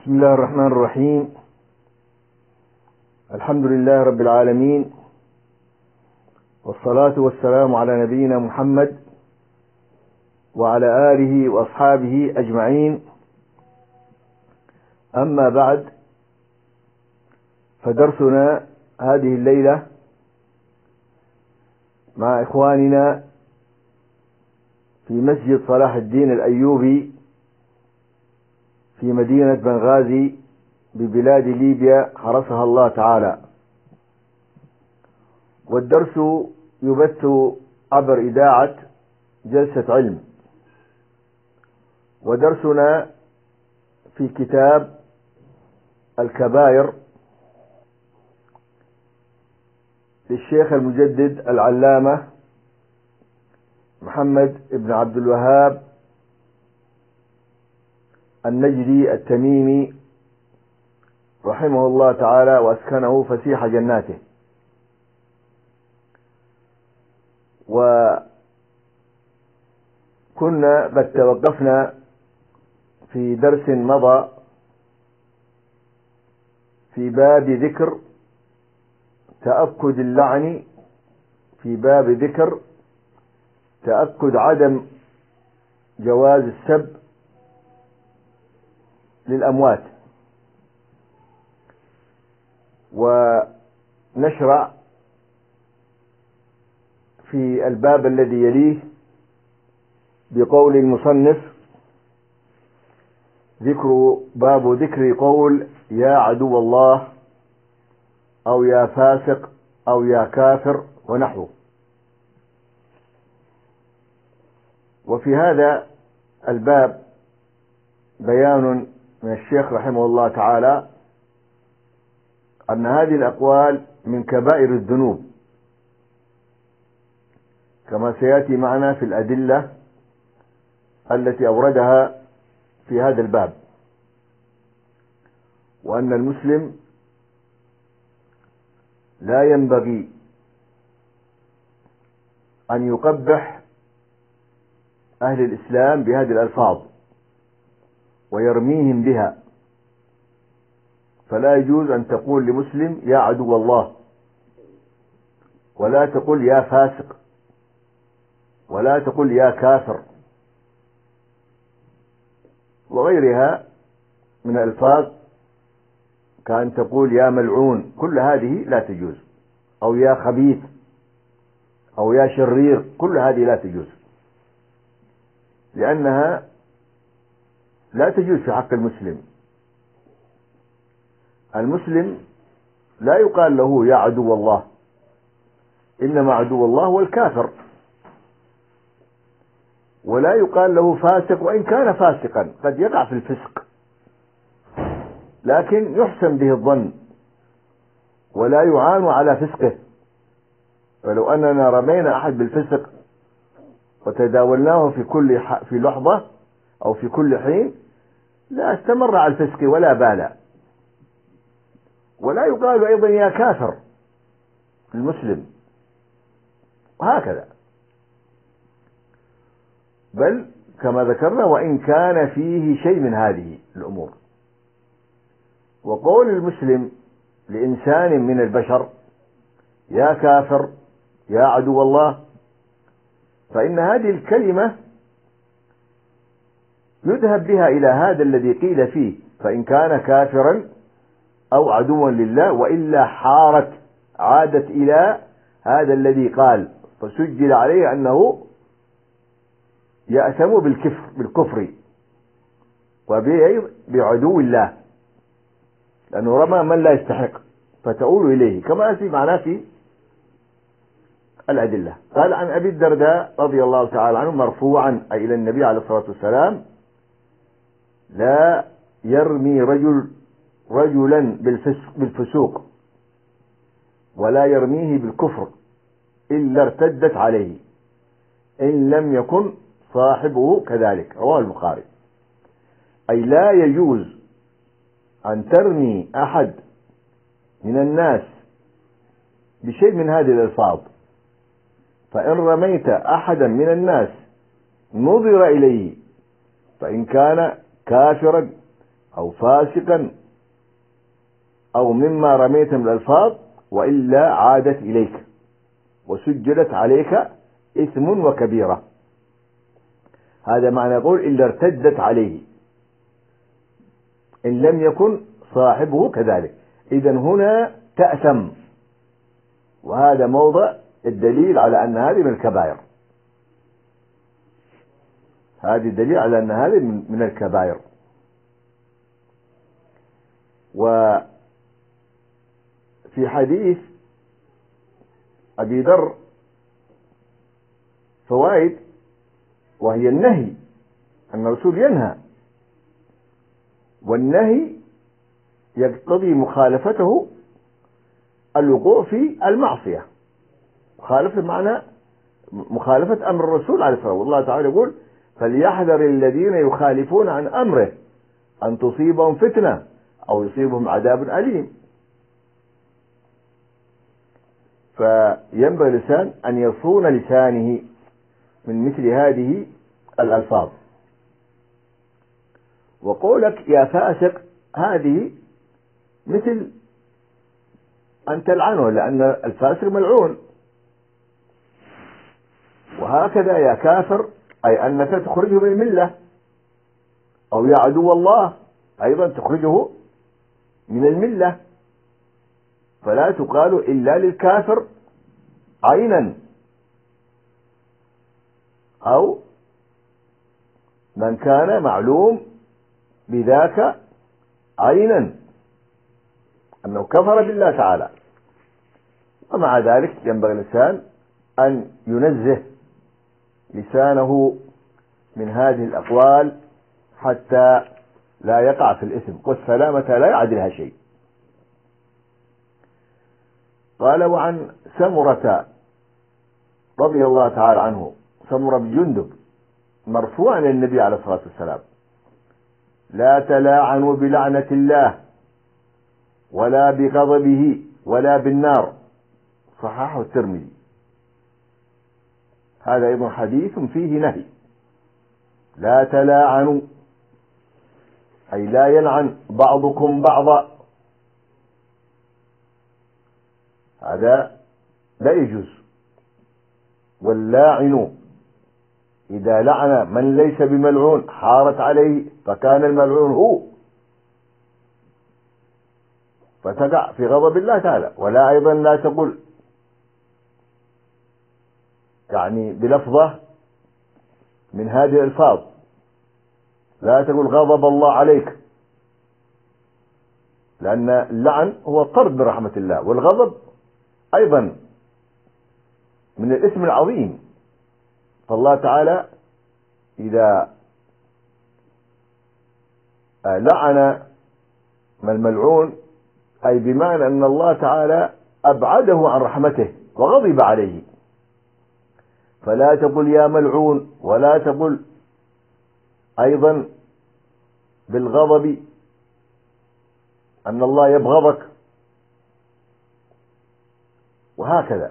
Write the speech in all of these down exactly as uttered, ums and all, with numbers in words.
بسم الله الرحمن الرحيم. الحمد لله رب العالمين، والصلاة والسلام على نبينا محمد وعلى آله وأصحابه أجمعين. أما بعد، فدرسنا هذه الليلة مع إخواننا في مسجد صلاح الدين الأيوبي في مدينة بنغازي ببلاد ليبيا حرسها الله تعالى. والدرس يبث عبر إذاعة جلسة علم، ودرسنا في كتاب الكبائر للشيخ المجدد العلامة محمد بن عبد الوهاب النجدي التميمي رحمه الله تعالى وأسكنه فسيح جناته. وكنا قد توقفنا في درس مضى في باب ذكر تأكد اللعن، في باب ذكر تأكد عدم جواز السب للأموات. ونشرع في الباب الذي يليه بقول المصنف: ذكر باب ذكر قول يا عدو الله أو يا فاسق أو يا كافر ونحوه. وفي هذا الباب بيان من الشيخ رحمه الله تعالى أن هذه الأقوال من كبائر الذنوب، كما سيأتي معنا في الأدلة التي أوردها في هذا الباب، وأن المسلم لا ينبغي أن يقبح أهل الإسلام بهذه الألفاظ ويرميهم بها. فلا يجوز أن تقول لمسلم يا عدو الله، ولا تقول يا فاسق، ولا تقول يا كافر، وغيرها من الألفاظ، كأن تقول يا ملعون. كل هذه لا تجوز، أو يا خبيث، أو يا شرير، كل هذه لا تجوز، لأنها لا تجوز في حق المسلم. المسلم لا يقال له يا عدو الله، إنما عدو الله هو الكافر. ولا يقال له فاسق، وإن كان فاسقا قد يقع في الفسق، لكن يحسن به الظن ولا يعان على فسقه. فلو أننا رمينا أحد بالفسق وتداولناه في كل في لحظة أو في كل حين لا استمر على الفسق ولا بالا. ولا يقال أيضا يا كافر المسلم، وهكذا. بل كما ذكرنا وإن كان فيه شيء من هذه الأمور. وقول المسلم لإنسان من البشر يا كافر يا عدو الله، فإن هذه الكلمة يذهب بها إلى هذا الذي قيل فيه، فإن كان كافرا أو عدوا لله، وإلا حارت عادت إلى هذا الذي قال، فسجل عليه أنه يأثم بالكفر بالكفر وبعدو الله، لأنه رمى من لا يستحق، فتؤول إليه، كما أتي معنا في الأدلة. قال عن أبي الدرداء رضي الله تعالى عنه مرفوعا أي إلى النبي عليه الصلاة والسلام: لا يرمي رجل رجلا بالفسوق ولا يرميه بالكفر إلا ارتدت عليه إن لم يكن صاحبه كذلك. رواه البخاري. أي لا يجوز أن ترمي أحد من الناس بشيء من هذه الألفاظ، فإن رميت أحدا من الناس نظر إليه، فإن كان كافرا أو فاسقا أو مما رميت من الألفاظ، وإلا عادت إليك وسجلت عليك إثم وكبيرة. هذا معنى يقول إلا ارتدت عليه، إن لم يكن صاحبه كذلك. إذن هنا تأثم، وهذا موضع الدليل على أن هذه من الكبائر. هذه الدليل على أن هذه من الكبائر. وفي حديث أبي ذر فوائد، وهي النهي، أن الرسول ينهى، والنهي يقتضي مخالفته الوقوع في المعصية. مخالفة معنى مخالفة أمر الرسول عليه الصلاة والسلام. والله تعالى يقول فليحذر الذين يخالفون عن أمره أن تصيبهم فتنة أو يصيبهم عذاب أليم. فينبغي الإنسان أن يصون لسانه من مثل هذه الألفاظ. وقولك يا فاسق هذه مثل أن تلعنه، لأن الفاسق ملعون. وهكذا يا كافر أي أنك تخرجه من الملة، أو يا عدو الله أيضا تخرجه من الملة. فلا تقال إلا للكافر عينا، أو من كان معلوم بذاك عينا أنه كفر بالله تعالى. ومع ذلك ينبغي الإنسان أن ينزه لسانه من هذه الأقوال حتى لا يقع في الإثم، والسلامة لا يعدلها شيء. قال وعن سمرة رضي الله تعالى عنه، سمرة بن جندب، مرفوعا للنبي عليه الصلاة والسلام: لا تلاعنوا بلعنة الله ولا بغضبه ولا بالنار. صححه الترمذي. هذا أيضا حديث فيه نهي. لا تلاعنوا أي لا يلعن بعضكم بعضا، هذا لا يجوز. واللاعن إذا لعن من ليس بملعون حارت عليه فكان الملعون هو، فتقع في غضب الله تعالى. ولا أيضا لا تقول يعني بلفظة من هذه الألفاظ، لا تقول غضب الله عليك، لأن اللعن هو الطرد من رحمة الله، والغضب أيضا من الاسم العظيم. فالله تعالى إذا لعن من الملعون أي بمعنى أن الله تعالى أبعده عن رحمته وغضب عليه. فلا تقل يا ملعون، ولا تقل أيضا بالغضب أن الله يبغضك، وهكذا.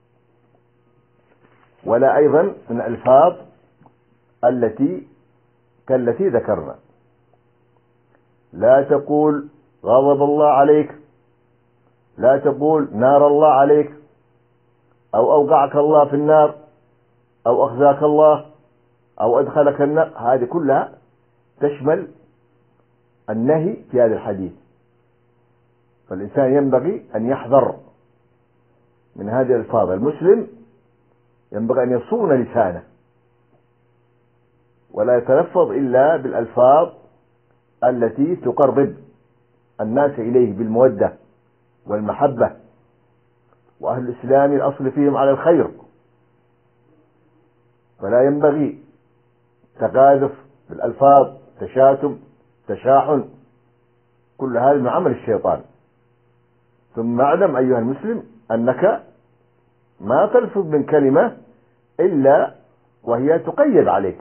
ولا أيضا من الألفاظ التي كالتي ذكرنا. لا تقول غضب الله عليك، لا تقول نار الله عليك، أو أوقعك الله في النار، أو أخزاك الله، أو أدخلك النار. هذه كلها تشمل النهي في هذا الحديث. فالإنسان ينبغي أن يحذر من هذه الألفاظ. المسلم ينبغي أن يصون لسانه ولا يتلفظ إلا بالألفاظ التي تقرب الناس إليه بالمودة والمحبة. وأهل الإسلام الأصل فيهم على الخير، فلا ينبغي تقاذف بالألفاظ، تشاتم، تشاحن، كل هذا من عمل الشيطان. ثم اعلم أيها المسلم أنك ما تلفظ من كلمة إلا وهي تقيد عليك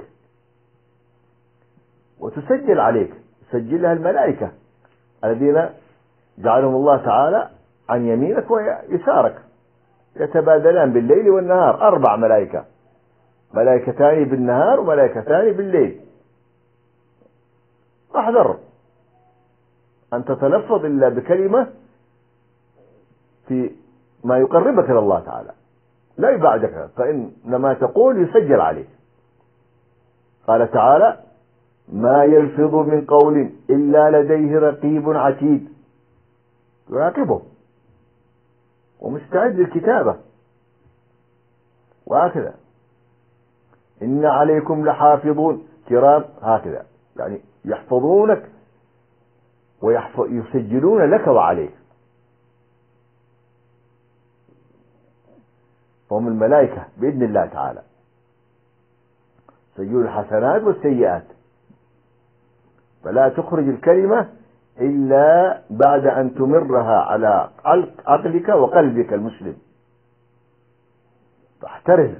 وتسجل عليك، تسجلها الملائكة الذين جعلهم الله تعالى عن يمينك ويسارك، يتبادلان بالليل والنهار. أربع ملائكة، ملائكتان بالنهار وملائكتان بالليل. احذر أن تتلفظ إلا بكلمة في ما يقربك إلى الله تعالى، لا يبعدك، فإنما تقول يسجل عليك. قال تعالى: ما يلفظ من قول إلا لديه رقيب عتيد، يراقبه ومستعد للكتابة. وهكذا: إن عليكم لحافظون كرام، هكذا يعني يحفظونك ويسجلون لك وعليك، فهم الملائكة بإذن الله تعالى يسجلون الحسنات والسيئات. فلا تخرج الكلمة إلا بعد أن تمرها على عقلك وقلبك المسلم. فاحترز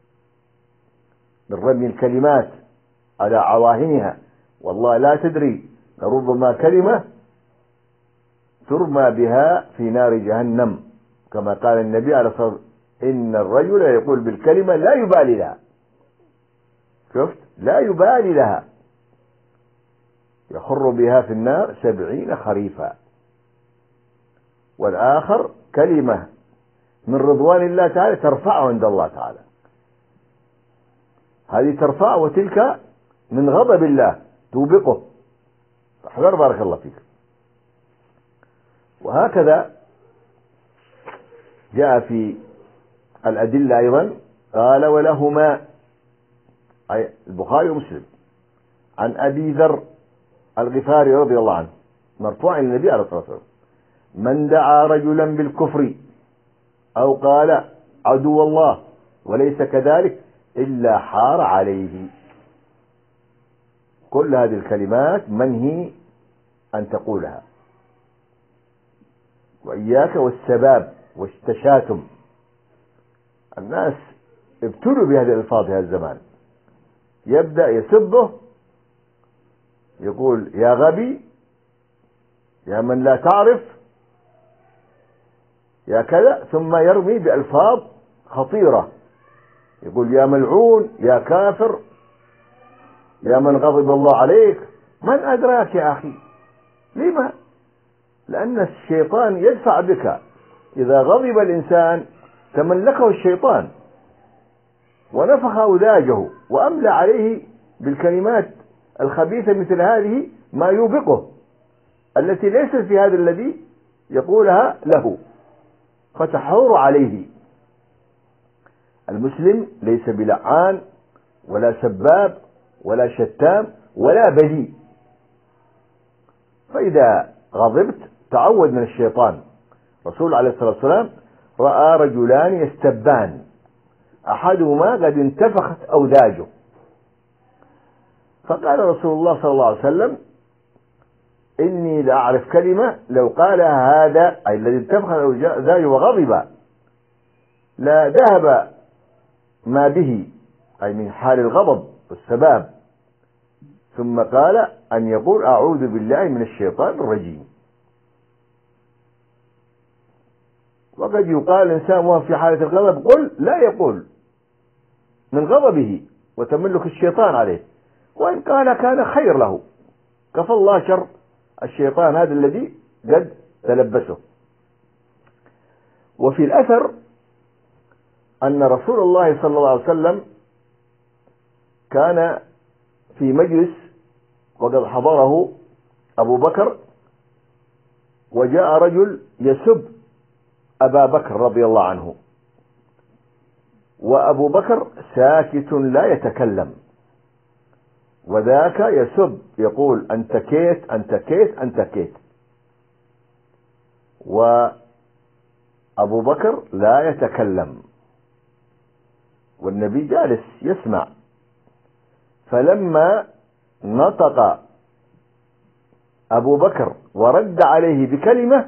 من رمي الكلمات على عواهنها، والله لا تدري، لربما كلمة ترمى بها في نار جهنم، كما قال النبي عليه الصلاة والسلام: إن الرجل يقول بالكلمة لا يبالي لها. شفت؟ لا يبالي لها، يخر بها في النار سبعين خريفا. والآخر كلمة من رضوان الله تعالى ترفعه عند الله تعالى، هذه ترفعه، وتلك من غضب الله توبقه. فاحذر بارك الله فيك. وهكذا جاء في الأدلة أيضا، قال: ولهما، أي البخاري ومسلم، عن أبي ذر الغفاري رضي الله عنه مرفوعا إلى النبي عليه الصلاة والسلام: من دعا رجلا بالكفر أو قال عدو الله وليس كذلك إلا حار عليه. كل هذه الكلمات منهي أن تقولها. وإياك والسباب والتشاتم. الناس ابتلوا بهذه الألفاظ في هذا الزمان، يبدأ يسبه، يقول: يا غبي، يا من لا تعرف، يا كذا، ثم يرمي بألفاظ خطيرة، يقول: يا ملعون، يا كافر، يا من غضب الله عليك. من أدراك يا أخي؟ لما؟ لأن الشيطان يدفع بك. إذا غضب الإنسان تملكه الشيطان ونفخ أوداجه وأملى عليه بالكلمات الخبيثة مثل هذه ما يوبقه، التي ليست في هذا الذي يقولها له، فتحور عليه. المسلم ليس بلعان ولا سباب ولا شتام ولا بذيء. فإذا غضبت تعود من الشيطان. رسول عليه الصلاة والسلام رأى رجلان يستبان، أحدهما قد انتفخت أوداجه، فقال رسول الله صلى الله عليه وسلم: إني لأعرف كلمة لو قالها هذا، أي الذي انتفخت أوداجه وغضب، لا ذهب ما به، أي من حال الغضب والسباب. ثم قال: أن يقول: أعوذ بالله من الشيطان الرجيم. وقد يقال الإنسان وهو في حالة الغضب قل، لا يقول من غضبه وتملك الشيطان عليه، وإن قال كان خير له، كفى الله شر الشيطان هذا الذي قد تلبسه. وفي الأثر أن رسول الله صلى الله عليه وسلم كان في مجلس وقد حضره أبو بكر، وجاء رجل يسب أبا بكر رضي الله عنه، وأبو بكر ساكت لا يتكلم، وذاك يسب يقول: أنت كيت أنت كيت أنت كيت، وأبو بكر لا يتكلم، والنبي جالس يسمع. فلما نطق أبو بكر ورد عليه بكلمة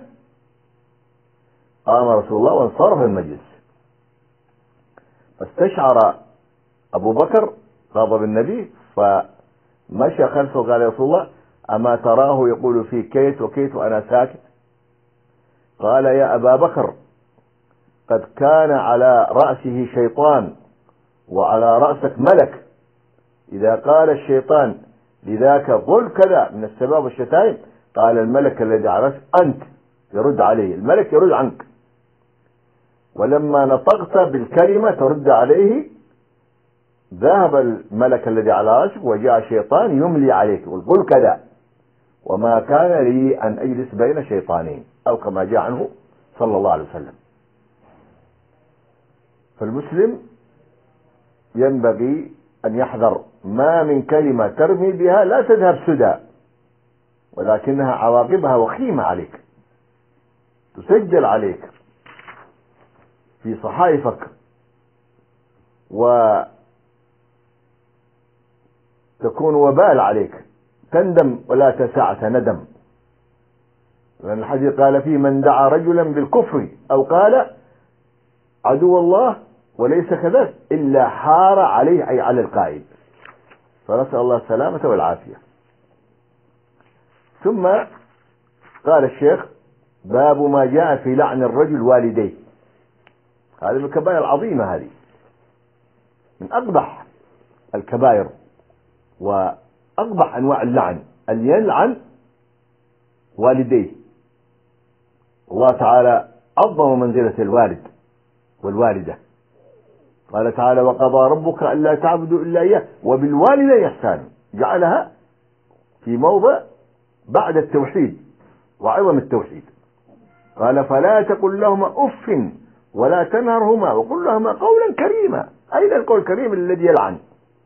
قام رسول الله وانصرف المجلس، فاستشعر أبو بكر غضب النبي، فمشى خلفه وقال: يا رسول الله، أما تراه يقول في كيت وكيت وأنا ساكت؟ قال: يا أبا بكر، قد كان على رأسه شيطان وعلى رأسك ملك، إذا قال الشيطان لذاك قل كذا من السباب والشتائم قال الملك الذي عرس أنت، يرد عليه الملك يرد عنك. ولما نطقت بالكلمة ترد عليه ذهب الملك الذي على رأسك وجاء الشيطان يملي عليك يقول قل كذا، وما كان لي أن أجلس بين شيطانين، أو كما جاء عنه صلى الله عليه وسلم. فالمسلم ينبغي أن يحذر، ما من كلمة ترمي بها لا تذهب سدى، ولكنها عواقبها وخيمة عليك، تسجل عليك في صحائفك، وتكون وبال عليك، تندم ولا تسعة ندم. لأن الحديث قال فيه من دعا رجلا بالكفر أو قال عدو الله وليس كذلك إلا حار عليه، أي على القائل. فنسأل الله السلامة والعافية. ثم قال الشيخ باب ما جاء في لعن الرجل والديه. هذه من الكبائر العظيمة، هذه من أقبح الكبائر وأقبح أنواع اللعن، أن يلعن والديه. الله تعالى عظم منزلة الوالد والوالدة، قال تعالى وقضى ربك ألا تعبدوا إلا إياه وبالوالدين إحسانا، جعلها في موضع بعد التوحيد وعظم التوحيد. قال فلا تقل لهما أف ولا تنهرهما وقل لهما قولا كريما. أين القول الكريم الذي يلعن؟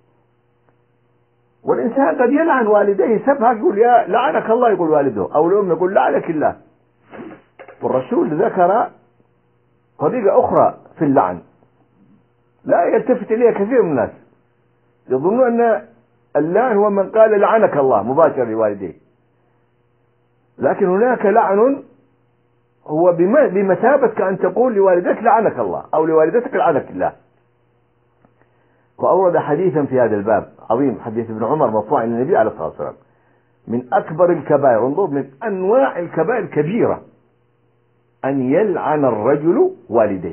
والإنسان قد يلعن والديه سفها، يقول يا لعنك الله، يقول والده، أو الأم يقول لعنك الله. والرسول ذكر طريقة أخرى في اللعن لا يلتفت إليها كثير من الناس، يظنون أن اللعن هو من قال لعنك الله مباشرة لوالديه، لكن هناك لعن هو بمثابة كأن تقول لوالدك لعنك الله أو لوالدتك لعنك الله. وأورد حديثا في هذا الباب عظيم، حديث ابن عمر مرفوع إلى النبي عليه الصلاة والسلام، من أكبر الكبائر، انظر من أنواع الكبائر الكبيرة أن يلعن الرجل والديه.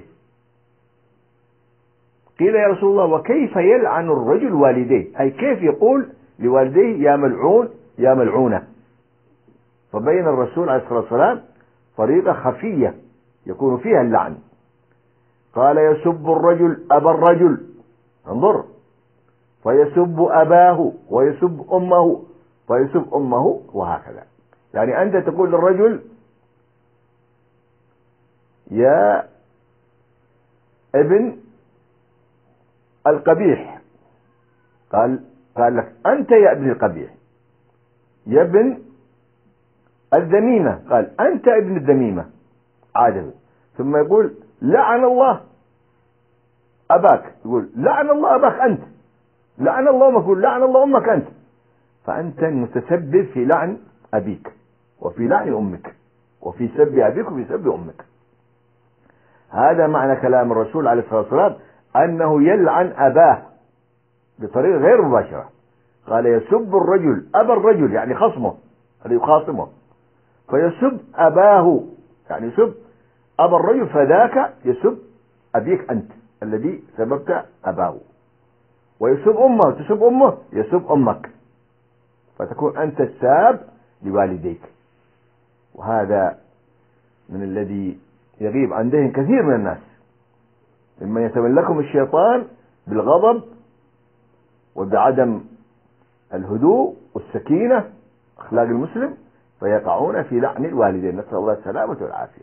قيل يا رسول الله وكيف يلعن الرجل والديه؟ أي كيف يقول لوالديه يا ملعون يا ملعونة؟ فبين الرسول عليه الصلاة والسلام طريقة خفية يكون فيها اللعن. قال يسب الرجل أبا الرجل، انظر، فيسب أباه ويسب أمه ويسب أمه وهكذا. يعني أنت تقول للرجل يا ابن القبيح، قال قال لك أنت يا ابن القبيح. يا ابن الذميمة، قال أنت ابن الذميمة عادل. ثم يقول لعن الله أباك، يقول لعن الله أباك أنت، لعن الله أمك، يقول لعن الله أمك أنت. فأنت المتسبب في لعن أبيك وفي لعن أمك وفي سب أبيك وفي سب أمك. هذا معنى كلام الرسول عليه الصلاة والسلام، أنه يلعن أباه بطريقة غير مباشرة. قال يسب الرجل أبا الرجل، يعني خصمه الذي يخاصمه، فيسب أباه يعني يسب أبا الرجل، فذاك يسب أبيك أنت الذي سببت أباه. ويسب أمه، تسب أمه، يسب أمك، فتكون أنت الساب لوالديك. وهذا من الذي يغيب عن ذهن كثير من الناس، ممن يتملكهم الشيطان بالغضب وبعدم الهدوء والسكينة أخلاق المسلم، فيقعون في لعن الوالدين، نسأل الله السلامة والعافية.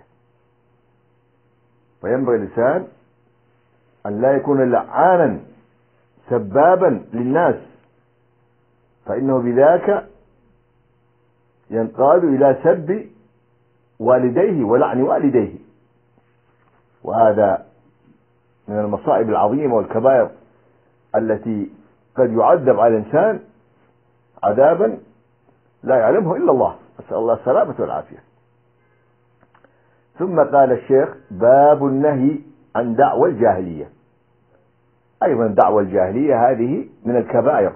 فينبغي الإنسان أن لا يكون لعانا سبابا للناس، فإنه بذاك ينقاد إلى سب والديه ولعن والديه. وهذا من المصائب العظيمة والكبائر التي قد يعذب على الإنسان عذابا لا يعلمه إلا الله، نسأل الله السلامة والعافية. ثم قال الشيخ باب النهي عن دعوى الجاهلية. أيضا دعوى الجاهلية هذه من الكبائر.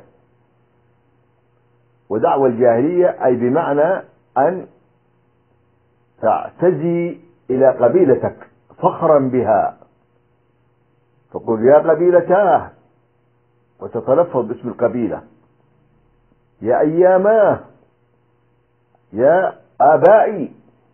ودعوى الجاهلية أي بمعنى أن تعتزي إلى قبيلتك فخرا بها، تقول يا قبيلتاه وتتلفظ باسم القبيلة، يا أياماه، يا آبائي،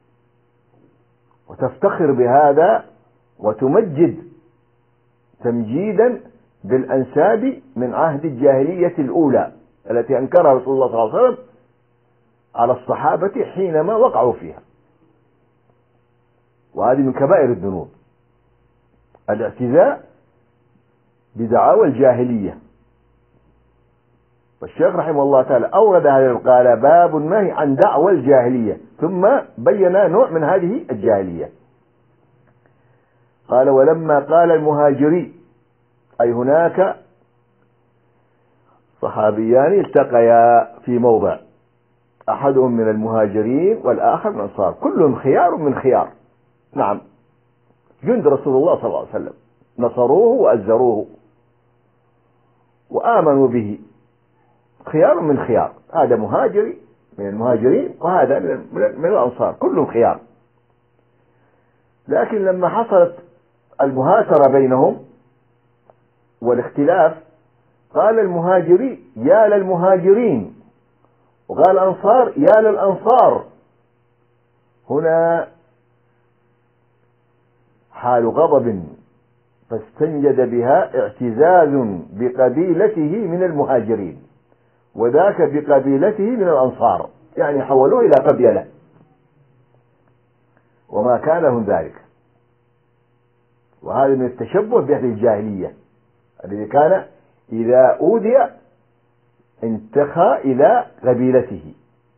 وتفتخر بهذا وتمجد تمجيدا بالأنساب من عهد الجاهلية الأولى التي أنكرها رسول الله صلى الله عليه وسلم على الصحابة حينما وقعوا فيها. وهذه من كبائر الذنوب، الاعتزاء بدعاوى الجاهلية. والشيخ رحمه الله تعالى أورد هذا، قال باب النهي عن دعوى الجاهلية، ثم بين نوع من هذه الجاهلية. قال ولما قال المهاجري، أي هناك صحابيان التقيا في موضع، أحدهم من المهاجرين والآخر من الأنصار، كلهم خيار من خيار، نعم، جند رسول الله صلى الله عليه وسلم، نصروه وأزروه وآمنوا به، خيار من خيار، هذا مهاجري من المهاجرين وهذا من الأنصار، كلهم خيار. لكن لما حصلت المهاترة بينهم والاختلاف، قال المهاجري يا للمهاجرين، وقال الأنصار يا للأنصار. هنا حال غضب، فاستنجد بها اعتزاز بقبيلته من المهاجرين، وذاك بقبيلته من الأنصار، يعني حولوه إلى قبيلة، وما كان لهم ذلك. وهذا من التشبه بأهل الجاهلية الذي كان إذا أوذي انتخى إلى قبيلته،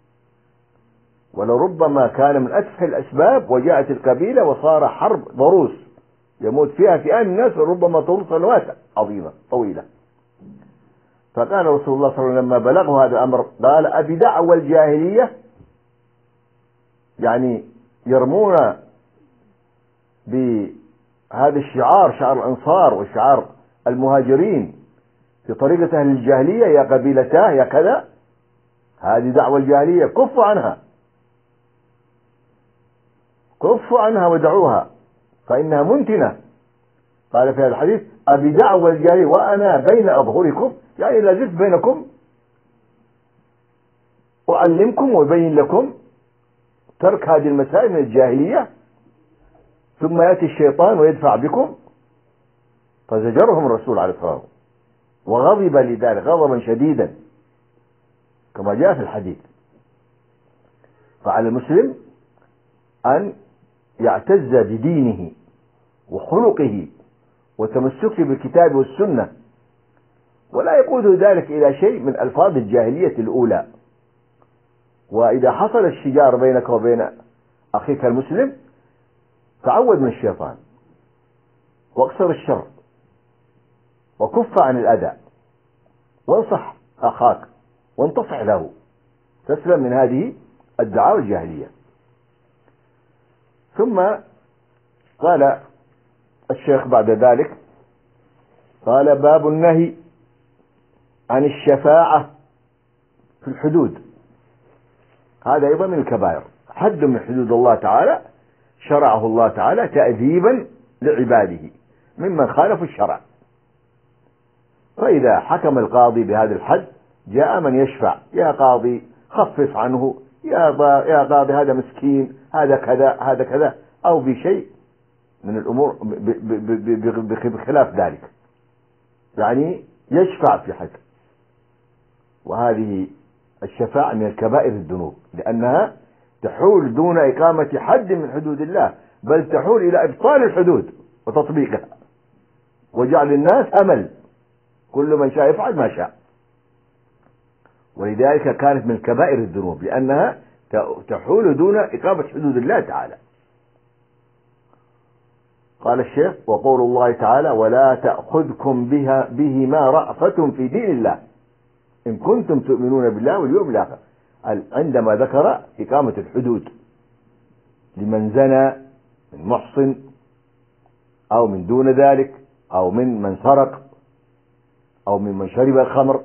ولربما كان من أتفه الأسباب وجاءت القبيلة وصار حرب ضروس يموت فيها فئام الناس، وربما طول سنوات عظيمة طويلة. فقال رسول الله صلى الله عليه وسلم لما بلغه هذا الأمر، قال أبي دعوى الجاهلية، يعني يرمون بهذا الشعار، شعار الأنصار وشعار المهاجرين، في طريقة أهل الجاهلية، يا قبيلتاه يا كذا، هذه دعوة الجاهلية، كفوا عنها، كفوا عنها ودعوها فإنها منتنة. قال في هذا الحديث أبي دعوة الجاهلية وأنا بين أظهركم، يعني لا زلت بينكم أعلمكم وأبين لكم ترك هذه المسائل من الجاهلية، ثم يأتي الشيطان ويدفع بكم. فزجرهم الرسول عليه الصلاة والسلام وغضب لذلك غضبا شديدا كما جاء في الحديث. فعلى المسلم أن يعتز بدينه وخلقه وتمسكه بالكتاب والسنة، ولا يقوده ذلك إلى شيء من ألفاظ الجاهلية الأولى. وإذا حصل الشجار بينك وبين أخيك المسلم، تعود من الشيطان واقصر الشر وكف عن الأذى، وانصح أخاك وانتصح له، تسلم من هذه الدعاوى الجاهلية. ثم قال الشيخ بعد ذلك، قال باب النهي عن الشفاعة في الحدود. هذا أيضا من الكبائر، حد من حدود الله تعالى شرعه الله تعالى تأديبا لعباده ممن خالفوا الشرع. فإذا حكم القاضي بهذا الحد، جاء من يشفع، يا قاضي خفف عنه، يا يا قاضي هذا مسكين، هذا كذا هذا كذا، أو بشيء من الأمور بخلاف ذلك، يعني يشفع في حد. وهذه الشفاعة من الكبائر الذنوب، لأنها تحول دون إقامة حد من حدود الله، بل تحول إلى إبطال الحدود وتطبيقها وجعل الناس أمل، كل من شاء يفعل ما شاء. ولذلك كانت من كبائر الذنوب، لأنها تحول دون إقامة حدود الله تعالى. قال الشيخ وقول الله تعالى ولا تأخذكم بها بهما رأفة في دين الله إن كنتم تؤمنون بالله واليوم الآخر، عندما ذكر إقامة الحدود لمن زنى من محصن أو من دون ذلك، أو من من سرق، أو من من شرب الخمر.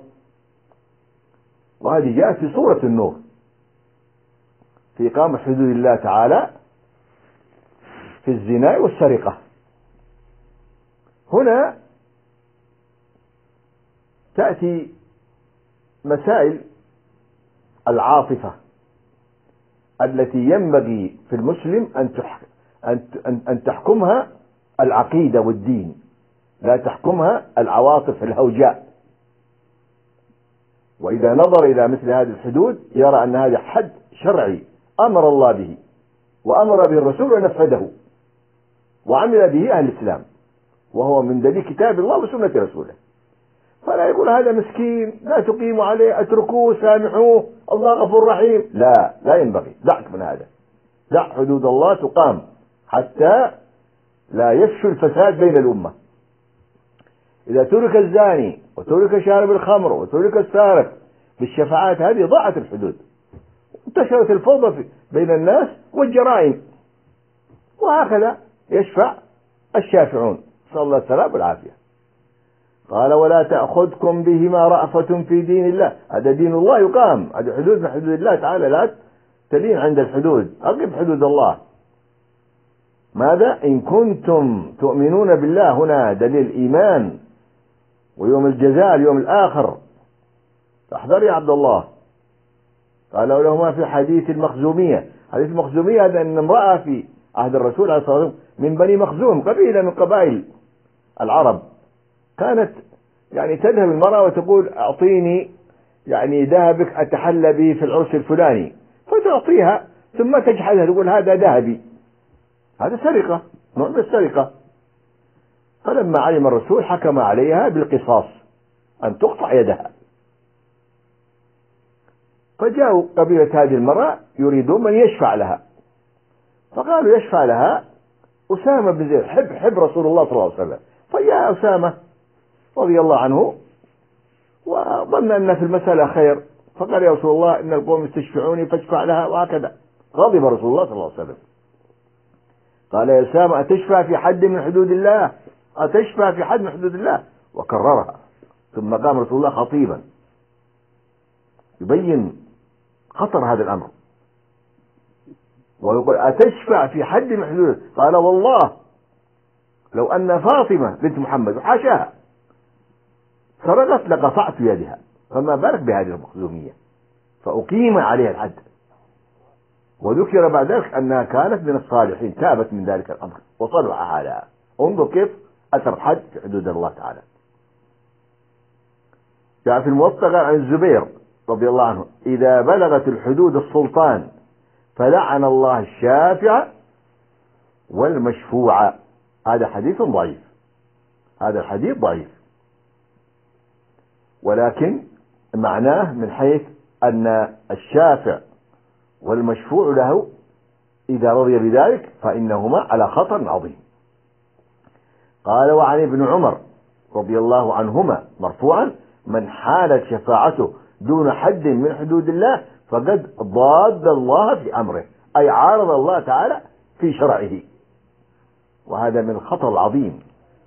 وهذه جاءت في سورة النور في إقامة حدود الله تعالى في الزنا والسرقة. هنا تأتي مسائل العاطفة التي ينبغي في المسلم أن تح... أن أن تحكمها العقيدة والدين، لا تحكمها العواطف الهوجاء. وإذا نظر إلى مثل هذه الحدود يرى أن هذا حد شرعي أمر الله به وأمر به الرسول ونفذه وعمل به أهل الإسلام، وهو من دليل كتاب الله وسنة رسوله. فلا يقول هذا مسكين لا تقيموا عليه، اتركوه سامحوه الله غفور رحيم. لا لا ينبغي، دعك من هذا، دع حدود الله تقام حتى لا يفشو الفساد بين الأمة. إذا ترك الزاني وترك شارب الخمر وترك السارق بالشفاعات هذه ضاعت الحدود، انتشرت الفوضى بين الناس والجرائم. وهكذا يشفع الشافعون، صلى الله السلام والعافية. قال ولا تأخذكم بهما رأفة في دين الله، هذا دين الله يقام، هذه حدود من حدود الله تعالى، لا تلين عند الحدود، أقم حدود الله. ماذا؟ إن كنتم تؤمنون بالله، هنا دليل إيمان ويوم الجزاء اليوم الآخر. فاحذر يا عبد الله. قالوا لهما في حديث المخزومية، حديث المخزومية هذا أن امرأة في عهد الرسول عليه الصلاة والسلام من بني مخزوم، قبيلة من قبائل العرب، كانت يعني تذهب المرأة وتقول أعطيني يعني ذهبك أتحلى به في العرس الفلاني، فتعطيها ثم تجحدها تقول هذا ذهبي، هذا سرقة، نوع من السرقة. فلما علم الرسول حكم عليها بالقصاص أن تقطع يدها. فجاءوا قبيلة هذه المرأة يريدون من يشفع لها، فقالوا يشفع لها أسامة بن زيد، حب حب رسول الله صلى الله عليه وسلم. فجاء أسامة رضي الله عنه وظن أن في المسألة خير، فقال يا رسول الله إن القوم يستشفعوني فاشفع لها، وهكذا. غضب رسول الله صلى الله عليه وسلم، قال يا أسامة أتشفع في حد من حدود الله؟ أتشفع في حد من حدود الله؟ وكررها. ثم قام رسول الله خطيبا يبين خطر هذا الأمر ويقول أتشفع في حد من حدود الله؟ قال والله لو أن فاطمة بنت محمد وحاشاها سرقت لقطعت يدها، فما بالك بهذه المخزومية؟ فأقيم عليها الحد. وذكر بعد ذلك أنها كانت من الصالحين، تابت من ذلك الأمر وصلح حالها. انظر كيف أثر الحد في حدود الله تعالى. جاء في الموطأ عن الزبير رضي الله عنه إذا بلغت الحدود السلطان فلعن الله الشافع والمشفوع. هذا حديث ضعيف، هذا الحديث ضعيف، ولكن معناه من حيث أن الشافع والمشفوع له إذا رضي بذلك فإنهما على خطر عظيم. قال وعن ابن عمر رضي الله عنهما مرفوعا من حالت شفاعته دون حد من حدود الله فقد ضاد الله في أمره، أي عارض الله تعالى في شرعه، وهذا من الخطر العظيم.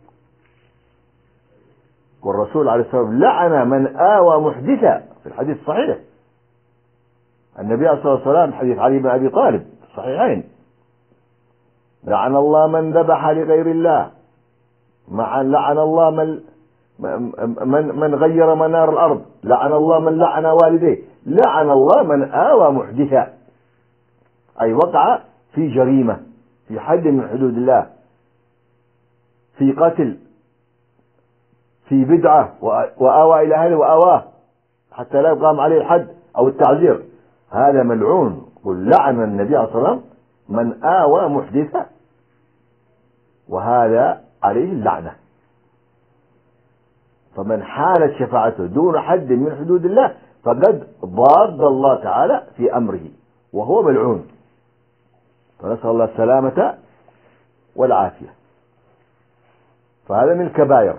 والرسول عليه الصلاة والسلام لعن من آوى محدثا في الحديث الصحيح. النبي عليه الصلاة والسلام حديث علي بن أبي طالب الصحيحين لعن الله من ذبح لغير الله، مع لعن الله من من من غير منار الأرض، لعن الله من لعن والديه، لعن الله من آوى محدثا، أي وقع في جريمة في حد من حدود الله، في قتل، في بدعة وآوى إلى أهله وآواه حتى لا يقام عليه الحد أو التعزير، هذا ملعون. قل لعن النبي عليه الصلاة والسلام من آوى محدثا، وهذا عليه اللعنة. فمن حالت شفاعته دون حد من حدود الله فقد ضاد الله تعالى في أمره وهو ملعون، فنسأل الله السلامة والعافية. فهذا من الكبائر،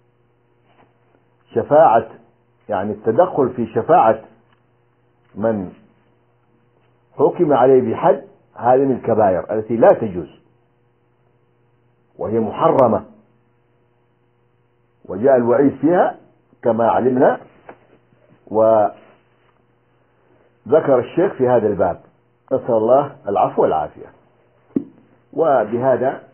شفاعة يعني التدخل في شفاعة من حكم عليه بحد، هذا من الكبائر التي لا تجوز وهي محرمة، وجاء الوعيد فيها كما علمنا، وذكر الشيخ في هذا الباب، نسأل الله العفو والعافية. وبهذا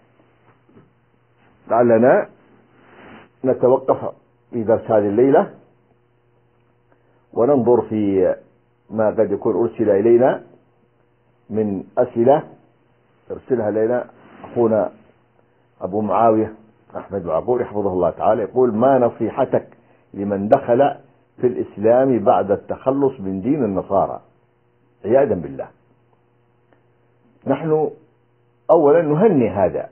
لعلنا نتوقف في درس هذه الليلة وننظر في ما قد يكون أرسل إلينا من أسئلة يرسلها لنا أخونا أبو معاوية أحمد العقور يحفظه الله تعالى، يقول: ما نصيحتك لمن دخل في الإسلام بعد التخلص من دين النصارى عياذا بالله؟ نحن أولا نهني هذا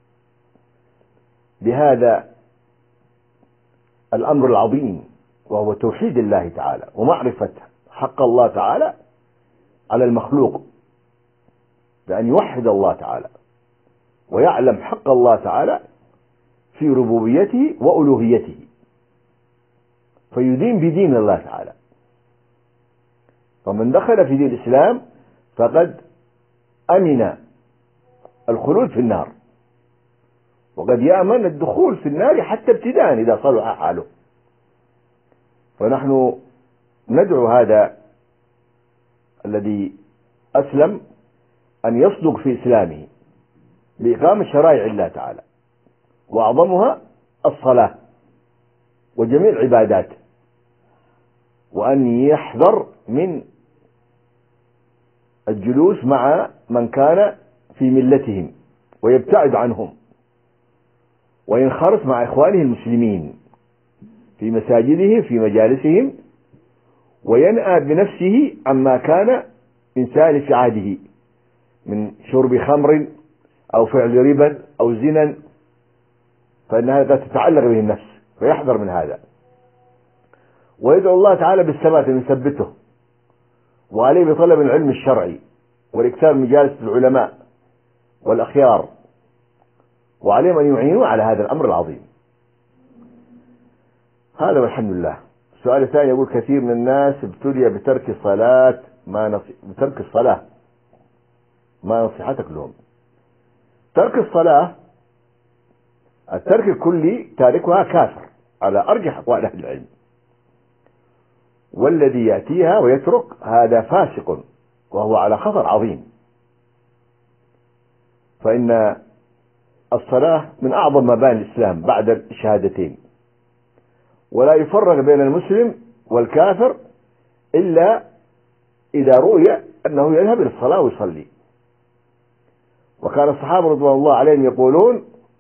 بهذا الأمر العظيم، وهو توحيد الله تعالى ومعرفة حق الله تعالى على المخلوق، بأن يوحد الله تعالى ويعلم حق الله تعالى في ربوبيته وألوهيته، فيدين بدين الله تعالى. فمن دخل في دين الإسلام فقد أمن الخلود في النار، وقد يأمن الدخول في النار حتى ابتداء إذا صلح حاله. فنحن ندعو هذا الذي أسلم أن يصدق في إسلامه بإقامة شرائع الله تعالى، وأعظمها الصلاة وجميع العبادات، وأن يحذر من الجلوس مع من كان في ملتهم ويبتعد عنهم، وينخرط مع إخوانه المسلمين في مساجدهم في مجالسهم، وينأى بنفسه عما كان من سالف عهده من شرب خمر أو فعل ربا أو زنا، فإنها قد تتعلق به النفس، فيحذر من هذا، ويدعو الله تعالى بالثبات أن يثبته، وعليه بطلب العلم الشرعي والإكثار من مجالس العلماء والأخيار، وعليهم أن يعينوا على هذا الأمر العظيم. هذا والحمد لله. السؤال الثاني يقول: كثير من الناس ابتلي بترك الصلاة ما نص... بترك الصلاة ما نصيحتك لهم؟ ترك الصلاة، الترك الكلي تاركها كافر على أرجح أقوال أهل العلم، والذي يأتيها ويترك هذا فاسق وهو على خطر عظيم، فإن الصلاة من أعظم مباني الإسلام بعد الشهادتين، ولا يفرق بين المسلم والكافر إلا إذا رؤي أنه يذهب إلى الصلاة ويصلي. وكان الصحابة رضوان الله عليهم يقولون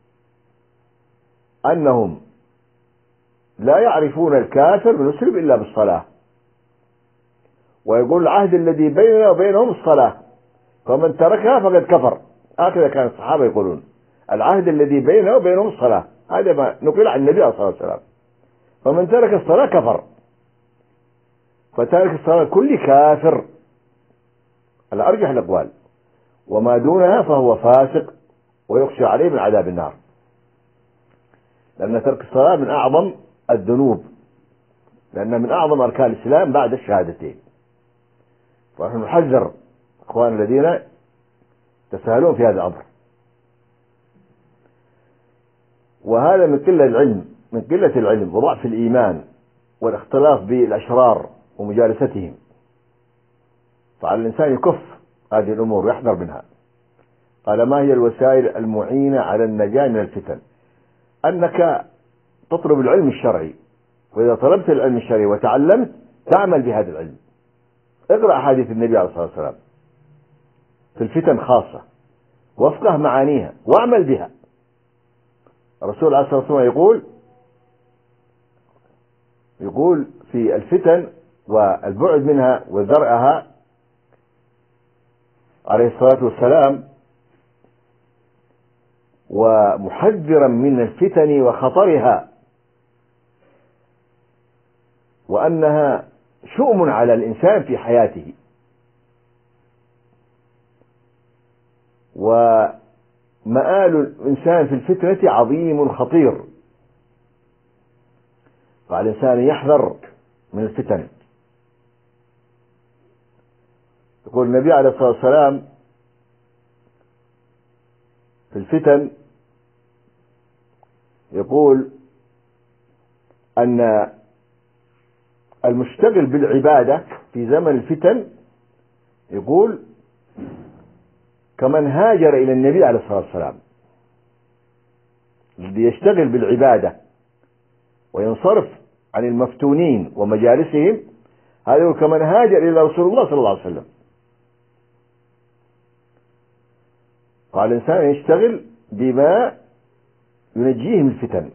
أنهم لا يعرفون الكافر من المسلم إلا بالصلاة، ويقول: العهد الذي بيننا وبينهم الصلاة، فمن تركها فقد كفر. هكذا كان الصحابة يقولون: العهد الذي بيننا وبينهم الصلاة، هذا ما نقل عن النبي عليه الصلاة والسلام، فمن ترك الصلاة كفر. فتارك الصلاة كل كافر على أرجح الأقوال، وما دونها فهو فاسق ويخشى عليه من عذاب النار، لأن ترك الصلاة من أعظم الذنوب، لأن من أعظم أركان الإسلام بعد الشهادتين. فنحن نحذر أخوان الذين يتساهلون في هذا الأمر، وهذا من قلة العلم من قلة العلم وضعف الإيمان والاختلاط بالأشرار ومجالستهم، فعلى الإنسان يكف هذه الأمور ويحذر منها. قال: ما هي الوسائل المعينة على النجاة من الفتن؟ أنك تطلب العلم الشرعي، وإذا طلبت العلم الشرعي وتعلمت تعمل بهذا العلم. اقرأ أحاديث النبي عليه الصلاة والسلام في الفتن خاصة، وافقه معانيها واعمل بها. الرسول عليه الصلاة والسلام يقول يقول في الفتن والبعد منها وذرعها عليه الصلاة والسلام: ومحذرا من الفتن وخطرها، وأنها شؤم على الإنسان في حياته، ومآل الإنسان في الفتنة عظيم خطير، فعلى الإنسان يحذر من الفتن. يقول النبي عليه الصلاة والسلام في الفتن، يقول أن المشتغل بالعبادة في زمن الفتن يقول كمن هاجر إلى النبي عليه الصلاة والسلام. الذي يشتغل بالعبادة وينصرف عن المفتونين ومجالسهم، هذا هو كمن هاجر إلى رسول الله صلى الله عليه وسلم. فعلى الإنسان أن يشتغل بما ينجيه من الفتن.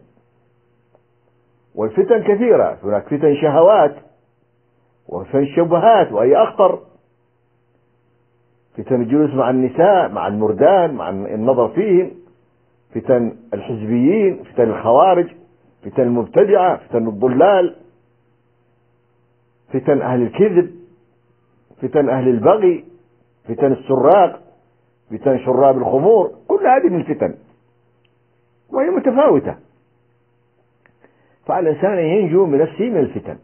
والفتن كثيرة، هناك فتن شهوات وفتن شبهات، وهي أخطر. فتن الجلوس مع النساء، مع المردان، مع النظر فيهم، فتن الحزبيين، فتن الخوارج، فتن المبتدعة، فتن الضلال، فتن أهل الكذب، فتن أهل البغي، فتن السراق، فتن شراب الخمور، كل هذه من الفتن وهي متفاوتة. فعلى الإنسان أن ينجو بنفسه من الفتن،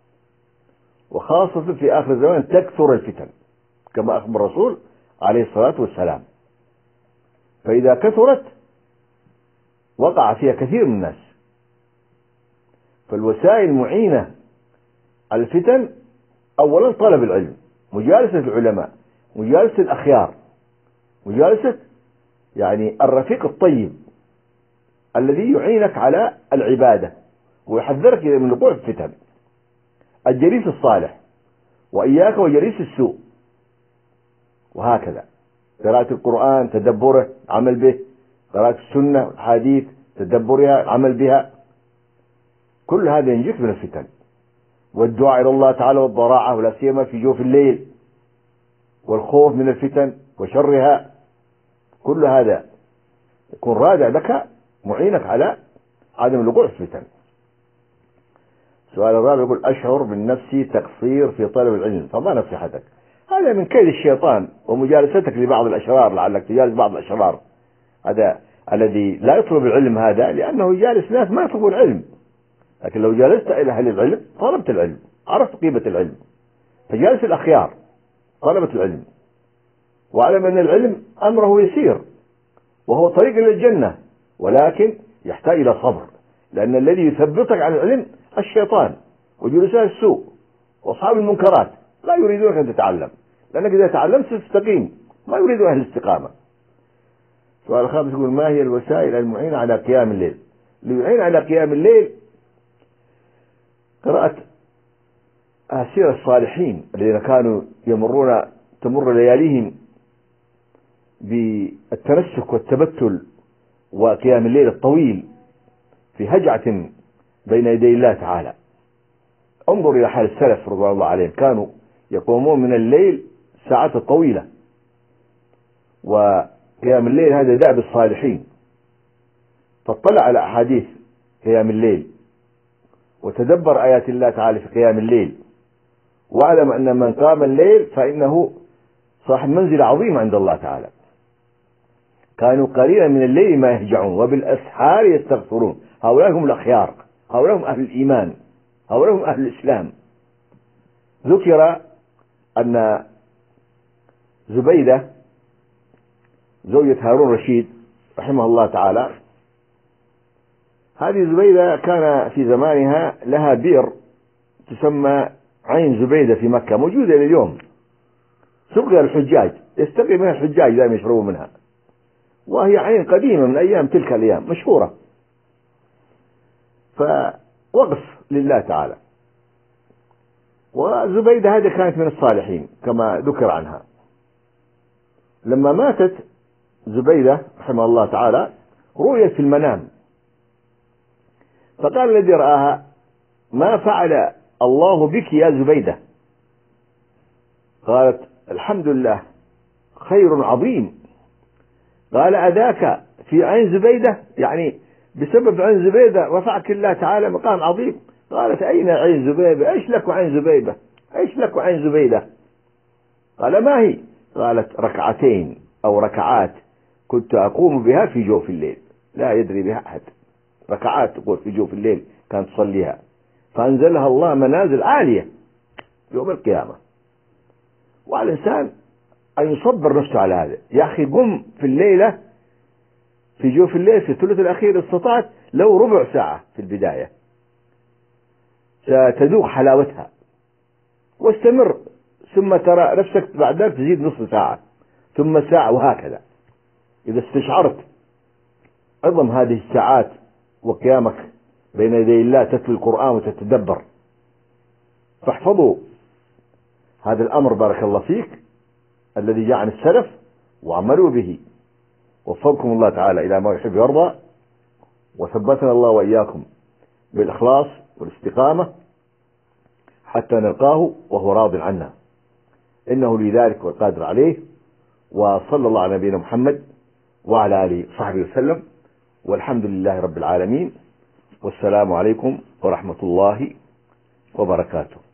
وخاصة في آخر الزمان تكثر الفتن كما أخبر الرسول عليه الصلاة والسلام. فإذا كثرت وقع فيها كثير من الناس. فالوسائل المعينة على الفتن أولا طلب العلم، مجالسة العلماء، مجالسة الأخيار، مجالسة يعني الرفيق الطيب الذي يعينك على العبادة ويحذرك من وقوع الفتن، الجليس الصالح، وإياك وجليس السوء. وهكذا قراءة القرآن، تدبره، عمل به، قراءة السنة والحديث، تدبرها، عمل بها، كل هذا ينجيك من الفتن. والدعاء إلى الله تعالى والضراعة، ولا سيما في جوف الليل، والخوف من الفتن وشرها، كل هذا يكون رادع لك معينك على عدم الوقوع في الفتن. السؤال الرابع يقول: أشعر بالنفس تقصير في طلب العلم، فما نصيحتك؟ هذا من كيد الشيطان ومجالستك لبعض الأشرار، لعلك تجالس بعض الأشرار. هذا الذي لا يطلب العلم هذا لأنه يجالس ناس ما يطلبون العلم. لكن لو جالست إلى أهل العلم طلبت العلم، عرفت قيمة العلم. فجالس الأخيار طلبة العلم، واعلم أن العلم أمره يسير وهو طريق إلى الجنة، ولكن يحتاج إلى صبر، لأن الذي يثبتك عن العلم الشيطان وجلساء السوء وأصحاب المنكرات، لا يريدونك أن تتعلم، لأنك إذا تعلمت ستستقيم، ما يريدون أهل الاستقامة. السؤال الخامس يقول: ما هي الوسائل المعينة على قيام الليل؟ اللي يعين على قيام الليل قراءة سير الصالحين الذين كانوا يمرون تمر لياليهم بالتنسك والتبتل وقيام الليل الطويل في هجعة بين يدي الله تعالى. انظر إلى حال السلف رضي الله عليهم، كانوا يقومون من الليل ساعات طويلة، وقيام الليل هذا دأب الصالحين. فاطلع على أحاديث قيام الليل وتدبر آيات الله تعالى في قيام الليل، واعلم أن من قام الليل فإنه صاحب منزل عظيم عند الله تعالى. كانوا قليلا من الليل ما يهجعون وبالأسحار يستغفرون. هؤلاء هم الأخيار، هؤلاء هم أهل الإيمان، هؤلاء هم أهل الإسلام. ذكر أن زبيدة زوجة هارون رشيد رحمه الله تعالى، هذه زبيدة كان في زمانها لها بئر تسمى عين زبيدة في مكة، موجودة إلى اليوم، سقيا الحجاج، يستقي منها الحجاج دائما يشربوا منها، وهي عين قديمة من أيام تلك الأيام مشهورة. فوقف لله تعالى. وزبيدة هذه كانت من الصالحين كما ذكر عنها. لما ماتت زبيدة رحمه الله تعالى رؤيت في المنام، فقال الذي رآها: ما فعل الله بك يا زبيدة؟ قالت: الحمد لله، خير عظيم. قال: أذاك في عين زبيدة؟ يعني بسبب عين زبيدة رفعك الله تعالى مقام عظيم. قالت: أين عين زبيدة؟ إيش لك وعين زبيدة؟ إيش لك وعين زبيدة؟ قال: ما هي؟ قالت: ركعتين أو ركعات كنت أقوم بها في جوف الليل، لا يدري بها أحد. ركعات تقول في جوف الليل كانت تصليها، فأنزلها الله منازل عالية يوم القيامة. وعلى الإنسان أن يصبر نفسه على هذا. يا أخي قم في الليلة في جوف الليل في الثلث الأخير استطعت لو ربع ساعة في البداية، ستذوق حلاوتها، واستمر، ثم ترى نفسك بعد ذلك تزيد نصف ساعة ثم ساعة، وهكذا. إذا استشعرت عظم هذه الساعات وقيامك بين يدي الله تتلو القرآن وتتدبر، فاحفظوا هذا الأمر بارك الله فيك الذي جاء عن السلف وعملوا به. وفقكم الله تعالى إلى ما يحب ويرضى، وثبتنا الله وإياكم بالإخلاص والاستقامة حتى نلقاه وهو راض عنا، إنه لذلك والقادر عليه. وصلى الله على نبينا محمد وعلى آله وصحبه وسلم، والحمد لله رب العالمين، والسلام عليكم ورحمة الله وبركاته.